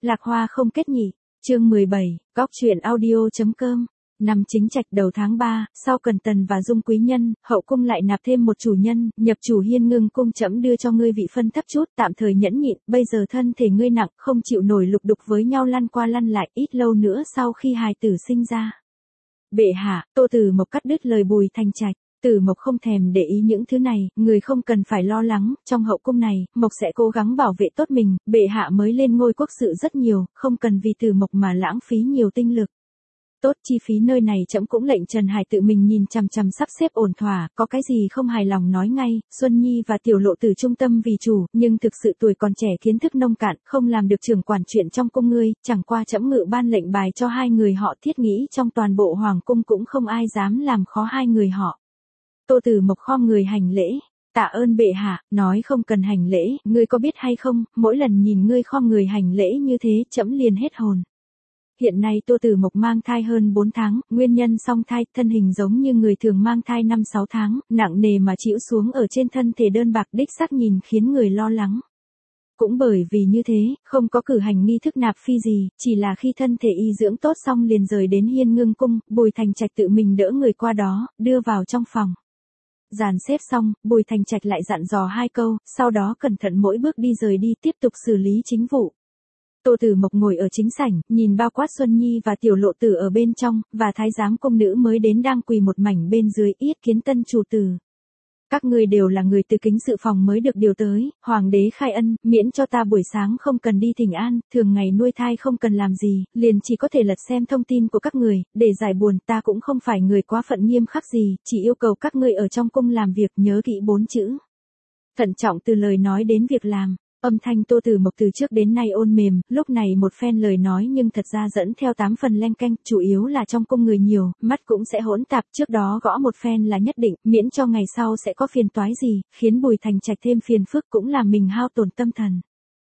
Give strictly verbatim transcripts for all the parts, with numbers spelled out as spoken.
lạc hoa không kết nhỉ. Chương mười bảy, góc truyện audio.com. Năm Chính Trạch đầu tháng ba, sau Cần Tần và Dung quý nhân, hậu cung lại nạp thêm một chủ nhân, nhập chủ Hiên Ngưng cung trẫm đưa cho ngươi vị phân thấp chút, tạm thời nhẫn nhịn, bây giờ thân thể ngươi nặng, không chịu nổi lục đục với nhau lăn qua lăn lại, ít lâu nữa sau khi hài tử sinh ra. Bệ hạ, Tô Tử Mộc cắt đứt lời Bùi Thành Trạch. Tử Mộc không thèm để ý những thứ này, người không cần phải lo lắng, trong hậu cung này, Mộc sẽ cố gắng bảo vệ tốt mình, bệ hạ mới lên ngôi quốc sự rất nhiều, không cần vì Tử Mộc mà lãng phí nhiều tinh lực. Tốt, chi phí nơi này trẫm cũng lệnh Trần Hải tự mình nhìn chằm chằm sắp xếp ổn thỏa, có cái gì không hài lòng nói ngay, Xuân Nhi và Tiểu Lộ Tử trung tâm vì chủ, nhưng thực sự tuổi còn trẻ kiến thức nông cạn, không làm được trưởng quản chuyện trong cung ngươi, chẳng qua trẫm ngự ban lệnh bài cho hai người họ, thiết nghĩ trong toàn bộ hoàng cung cũng không ai dám làm khó hai người họ. Tô Tử Mộc khom người hành lễ. Tạ ơn bệ hạ, nói không cần hành lễ, ngươi có biết hay không, mỗi lần nhìn ngươi khom người hành lễ như thế, trẫm liền hết hồn. Hiện nay Tô Tử Mộc mang thai hơn bốn tháng, nguyên nhân song thai, thân hình giống như người thường mang thai năm sáu tháng, nặng nề mà chịu xuống ở trên thân thể đơn bạc đích xác nhìn khiến người lo lắng. Cũng bởi vì như thế, không có cử hành nghi thức nạp phi gì, chỉ là khi thân thể y dưỡng tốt xong liền rời đến Hiên Ngưng cung, Bùi Thành Trạch tự mình đỡ người qua đó, đưa vào trong phòng. Dàn xếp xong, Bùi Thành Trạch lại dặn dò hai câu, sau đó cẩn thận mỗi bước đi rời đi tiếp tục xử lý chính vụ. Tô Tử Mộc ngồi ở chính sảnh, nhìn bao quát Xuân Nhi và Tiểu Lộ Tử ở bên trong, và thái giám công nữ mới đến đang quỳ một mảnh bên dưới, yết kiến tân chủ tử. Các ngươi đều là người từ kính sự phòng mới được điều tới, hoàng đế khai ân, miễn cho ta buổi sáng không cần đi thỉnh an, thường ngày nuôi thai không cần làm gì, liền chỉ có thể lật xem thông tin của các người, để giải buồn, ta cũng không phải người quá phận nghiêm khắc gì, chỉ yêu cầu các ngươi ở trong cung làm việc nhớ kỹ bốn chữ. Thận trọng từ lời nói đến việc làm. Âm thanh Tô Tử Mộc từ trước đến nay ôn mềm, lúc này một phen lời nói nhưng thật ra dẫn theo tám phần leng keng, chủ yếu là trong cung người nhiều, mắt cũng sẽ hỗn tạp, trước đó gõ một phen là nhất định, miễn cho ngày sau sẽ có phiền toái gì, khiến Bùi Thành Trạch thêm phiền phức cũng làm mình hao tổn tâm thần.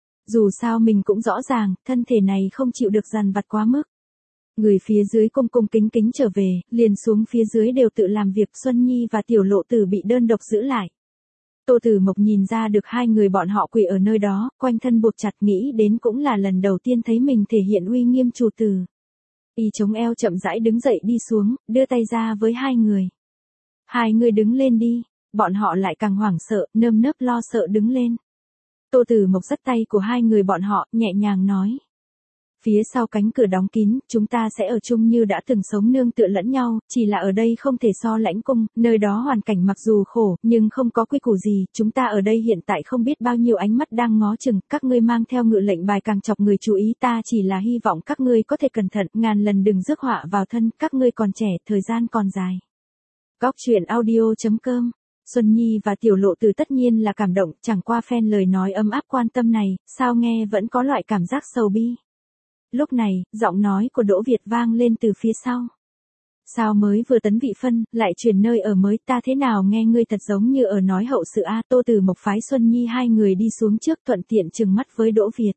Dù sao mình cũng rõ ràng, thân thể này không chịu được dằn vặt quá mức. Người phía dưới cung cung kính kính trở về, liền xuống phía dưới đều tự làm việc, Xuân Nhi và Tiểu Lộ Tử bị đơn độc giữ lại. Tô Tử Mộc nhìn ra được hai người bọn họ quỳ ở nơi đó, quanh thân buộc chặt, nghĩ đến cũng là lần đầu tiên thấy mình thể hiện uy nghiêm chủ tử. Y chống eo chậm rãi đứng dậy đi xuống, đưa tay ra với hai người. Hai người đứng lên đi, bọn họ lại càng hoảng sợ, nơm nớp lo sợ đứng lên. Tô Tử Mộc dắt tay của hai người bọn họ, nhẹ nhàng nói. Phía sau cánh cửa đóng kín, chúng ta sẽ ở chung như đã từng sống nương tựa lẫn nhau, chỉ là ở đây không thể so lãnh cung, nơi đó hoàn cảnh mặc dù khổ, nhưng không có quy củ gì, chúng ta ở đây hiện tại không biết bao nhiêu ánh mắt đang ngó chừng, các ngươi mang theo ngự lệnh bài càng chọc người chú ý, ta chỉ là hy vọng các ngươi có thể cẩn thận, ngàn lần đừng rước họa vào thân, các ngươi còn trẻ, thời gian còn dài. Góc truyện audio.com. Xuân Nhi và Tiểu Lộ Tử tất nhiên là cảm động, chẳng qua phen lời nói ấm áp quan tâm này, sao nghe vẫn có loại cảm giác sầu bi. Lúc này, giọng nói của Đỗ Việt vang lên từ phía sau. Sao mới vừa tấn vị phân, lại chuyển nơi ở mới, ta thế nào nghe ngươi thật giống như ở nói hậu sự a. Tô Tử Mộc phái Xuân Nhi hai người đi xuống trước, thuận tiện trừng mắt với Đỗ Việt.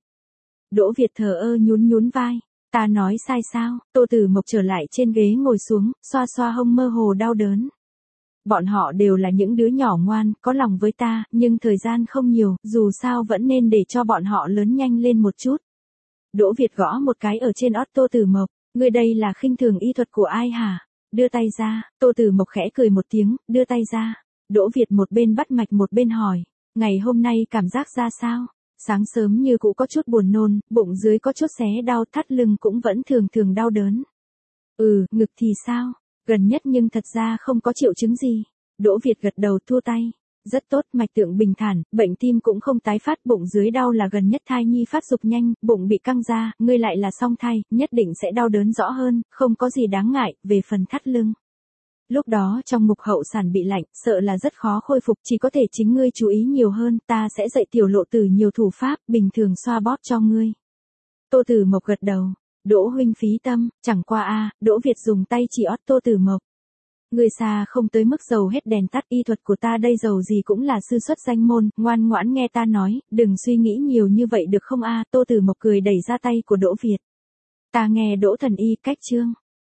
Đỗ Việt thờ ơ nhún nhún vai. Ta nói sai sao? Tô Tử Mộc trở lại trên ghế ngồi xuống, xoa xoa hông mơ hồ đau đớn. Bọn họ đều là những đứa nhỏ ngoan, có lòng với ta, nhưng thời gian không nhiều, dù sao vẫn nên để cho bọn họ lớn nhanh lên một chút. Đỗ Việt gõ một cái ở trên ót Tô Tử Mộc, ngươi đây là khinh thường y thuật của ai hả? Đưa tay ra, Tô Tử Mộc khẽ cười một tiếng, đưa tay ra. Đỗ Việt một bên bắt mạch một bên hỏi, ngày hôm nay cảm giác ra sao? Sáng sớm như cũ có chút buồn nôn, bụng dưới có chút xé đau, thắt lưng cũng vẫn thường thường đau đớn. Ừ, ngực thì sao? Gần nhất nhưng thật ra không có triệu chứng gì. Đỗ Việt gật đầu thua tay. Rất tốt, mạch tượng bình thản, bệnh tim cũng không tái phát, bụng dưới đau là gần nhất thai nhi phát dục nhanh, bụng bị căng ra, ngươi lại là song thai, nhất định sẽ đau đớn rõ hơn, không có gì đáng ngại, về phần thắt lưng. Lúc đó trong mục hậu sản bị lạnh, sợ là rất khó khôi phục, chỉ có thể chính ngươi chú ý nhiều hơn, ta sẽ dạy Tiểu Lộ Tử nhiều thủ pháp, bình thường xoa bóp cho ngươi. Tô Tử Mộc gật đầu, Đỗ huynh phí tâm, chẳng qua a. Đỗ Việt dùng tay chỉ ót Tô Tử Mộc. Người xa không tới mức dầu hết đèn tắt, y thuật của ta đây dầu gì cũng là sư xuất danh môn, ngoan ngoãn nghe ta nói, đừng suy nghĩ nhiều như vậy được không a. Tô Tử Mộc cười đẩy ra tay của Đỗ Việt. Ta nghe Đỗ thần y, cách chương.